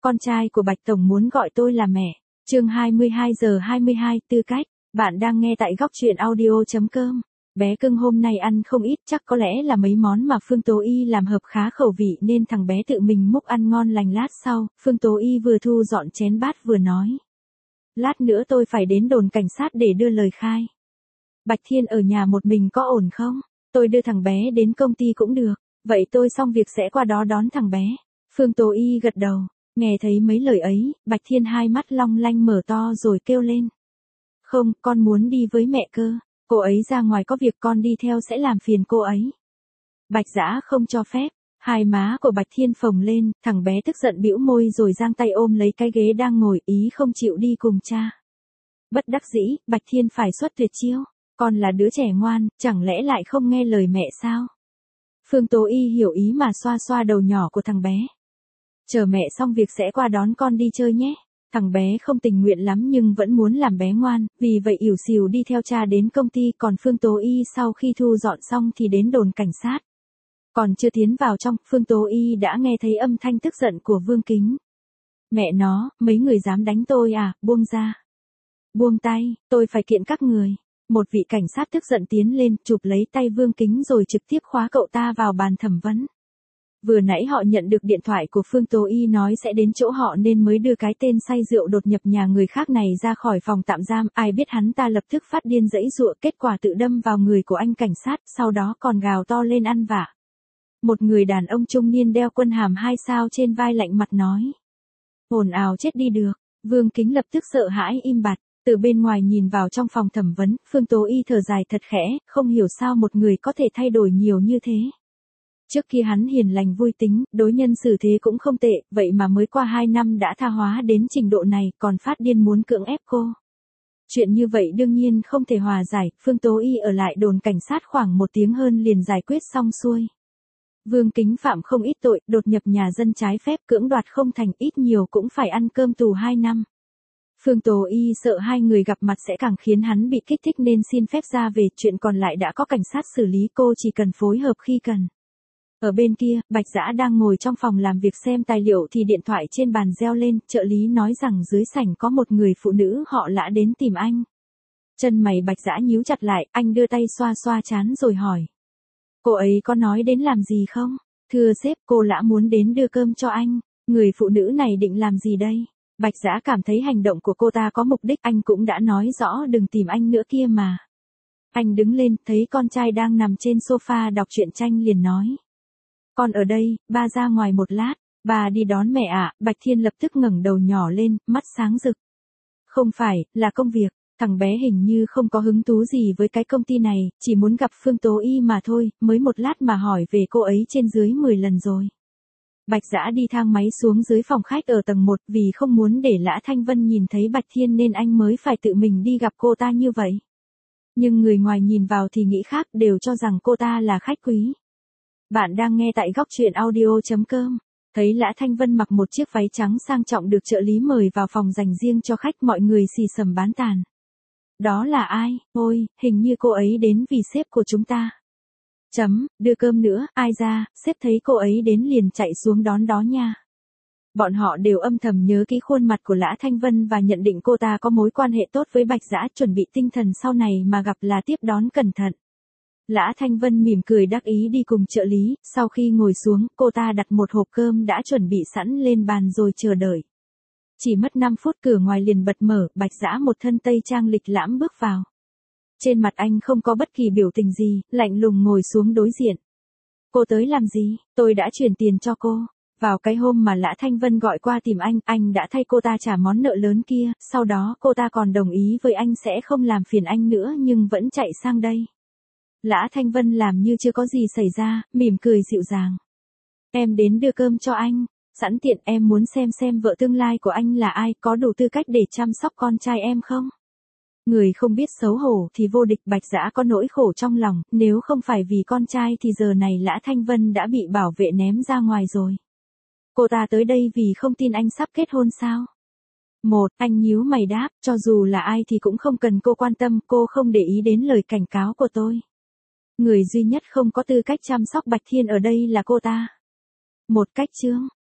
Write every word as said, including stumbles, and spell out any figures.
con trai của Bạch Tổng muốn gọi tôi là mẹ. Chương hai mươi hai giờ hai mươi hai, tư cách. Bạn đang nghe tại góc truyện audio chấm com. Bé cưng hôm nay ăn không ít, chắc có lẽ là mấy món mà Phương Tố Y làm hợp khá khẩu vị nên thằng bé tự mình múc ăn ngon lành. Lát sau, Phương Tố Y vừa thu dọn chén bát vừa nói. Lát nữa tôi phải đến đồn cảnh sát để đưa lời khai. Bạch Thiên ở nhà một mình có ổn không? Tôi đưa thằng bé đến công ty cũng được. Vậy tôi xong việc sẽ qua đó đón thằng bé. Phương Tố Y gật đầu. Nghe thấy mấy lời ấy, Bạch Thiên hai mắt long lanh mở to rồi kêu lên. Không, con muốn đi với mẹ cơ. Cô ấy ra ngoài có việc, con đi theo sẽ làm phiền cô ấy. Bạch Dã không cho phép. Hai má của Bạch Thiên phồng lên, thằng bé tức giận bĩu môi rồi giang tay ôm lấy cái ghế đang ngồi, ý không chịu đi cùng cha. Bất đắc dĩ, Bạch Thiên phải xuất tuyệt chiêu. Con là đứa trẻ ngoan, chẳng lẽ lại không nghe lời mẹ sao? Phương Tố Y hiểu ý mà xoa xoa đầu nhỏ của thằng bé. Chờ mẹ xong việc sẽ qua đón con đi chơi nhé. Thằng bé không tình nguyện lắm nhưng vẫn muốn làm bé ngoan, vì vậy ỉu xìu đi theo cha đến công ty. Còn Phương Tố Y sau khi thu dọn xong thì đến đồn cảnh sát. Còn chưa tiến vào trong, Phương Tố Y đã nghe thấy âm thanh tức giận của Vương Kính. Mẹ nó, mấy người dám đánh tôi à, buông ra. Buông tay, tôi phải kiện các người. Một vị cảnh sát tức giận tiến lên, chụp lấy tay Vương Kính rồi trực tiếp khóa cậu ta vào bàn thẩm vấn. Vừa nãy họ nhận được điện thoại của Phương Tố Y nói sẽ đến chỗ họ nên mới đưa cái tên say rượu đột nhập nhà người khác này ra khỏi phòng tạm giam. Ai biết hắn ta lập tức phát điên giãy giụa, kết quả tự đâm vào người của anh cảnh sát, sau đó còn gào to lên ăn vạ. Một người đàn ông trung niên đeo quân hàm hai sao trên vai lạnh mặt nói. Ồn ào chết đi được. Vương Kính lập tức sợ hãi im bặt. Từ bên ngoài nhìn vào trong phòng thẩm vấn, Phương Tố Y thở dài thật khẽ, không hiểu sao một người có thể thay đổi nhiều như thế. Trước kia hắn hiền lành vui tính, đối nhân xử thế cũng không tệ, vậy mà mới qua hai năm đã tha hóa đến trình độ này, còn phát điên muốn cưỡng ép cô. Chuyện như vậy đương nhiên không thể hòa giải, Phương Tố Y ở lại đồn cảnh sát khoảng một tiếng hơn liền giải quyết xong xuôi. Vương Kính phạm không ít tội, đột nhập nhà dân trái phép, cưỡng đoạt không thành, ít nhiều cũng phải ăn cơm tù hai năm. Phương Tố Y sợ hai người gặp mặt sẽ càng khiến hắn bị kích thích nên xin phép ra về, chuyện còn lại đã có cảnh sát xử lý, cô chỉ cần phối hợp khi cần. Ở bên kia, Bạch Dã đang ngồi trong phòng làm việc xem tài liệu thì điện thoại trên bàn reo lên, trợ lý nói rằng dưới sảnh có một người phụ nữ họ Lã đến tìm anh. Chân mày Bạch Dã nhíu chặt lại, anh đưa tay xoa xoa trán rồi hỏi. Cô ấy có nói đến làm gì không? Thưa sếp, cô Lã muốn đến đưa cơm cho anh. Người phụ nữ này định làm gì đây? Bạch Dã cảm thấy hành động của cô ta có mục đích, anh cũng đã nói rõ đừng tìm anh nữa kia mà. Anh đứng lên, thấy con trai đang nằm trên sofa đọc truyện tranh liền nói. Con ở đây, ba ra ngoài một lát, ba đi đón mẹ ạ. À? Bạch Thiên lập tức ngẩng đầu nhỏ lên, mắt sáng rực. Không phải, là công việc, thằng bé hình như không có hứng thú gì với cái công ty này, chỉ muốn gặp Phương Tố Y mà thôi, mới một lát mà hỏi về cô ấy trên dưới mười lần rồi. Bạch Dã đi thang máy xuống dưới phòng khách ở tầng một, vì không muốn để Lã Thanh Vân nhìn thấy Bạch Thiên nên anh mới phải tự mình đi gặp cô ta như vậy. Nhưng người ngoài nhìn vào thì nghĩ khác, đều cho rằng cô ta là khách quý. Bạn đang nghe tại góc truyện audio chấm com. Thấy Lã Thanh Vân mặc một chiếc váy trắng sang trọng được trợ lý mời vào phòng dành riêng cho khách, mọi người xì xầm bán tàn. Đó là ai? Ôi, hình như cô ấy đến vì sếp của chúng ta. Chấm, đưa cơm nữa, ai ra, sếp thấy cô ấy đến liền chạy xuống đón đó nha. Bọn họ đều âm thầm nhớ kỹ khuôn mặt của Lã Thanh Vân và nhận định cô ta có mối quan hệ tốt với Bạch Dã, chuẩn bị tinh thần sau này mà gặp là tiếp đón cẩn thận. Lã Thanh Vân mỉm cười đắc ý đi cùng trợ lý, sau khi ngồi xuống, cô ta đặt một hộp cơm đã chuẩn bị sẵn lên bàn rồi chờ đợi. Chỉ mất năm phút cửa ngoài liền bật mở, Bạch Dã một thân tây trang lịch lãm bước vào. Trên mặt anh không có bất kỳ biểu tình gì, lạnh lùng ngồi xuống đối diện. Cô tới làm gì? Tôi đã chuyển tiền cho cô. Vào cái hôm mà Lã Thanh Vân gọi qua tìm anh, anh đã thay cô ta trả món nợ lớn kia, sau đó cô ta còn đồng ý với anh sẽ không làm phiền anh nữa nhưng vẫn chạy sang đây. Lã Thanh Vân làm như chưa có gì xảy ra, mỉm cười dịu dàng. Em đến đưa cơm cho anh, sẵn tiện em muốn xem xem vợ tương lai của anh là ai, có đủ tư cách để chăm sóc con trai em không? Người không biết xấu hổ thì vô địch. Bạch Dã có nỗi khổ trong lòng, nếu không phải vì con trai thì giờ này Lã Thanh Vân đã bị bảo vệ ném ra ngoài rồi. Cô ta tới đây vì không tin anh sắp kết hôn sao? Một, anh nhíu mày đáp, cho dù là ai thì cũng không cần cô quan tâm, cô không để ý đến lời cảnh cáo của tôi. Người duy nhất không có tư cách chăm sóc Bạch Thiên ở đây là cô ta. Một cách chương,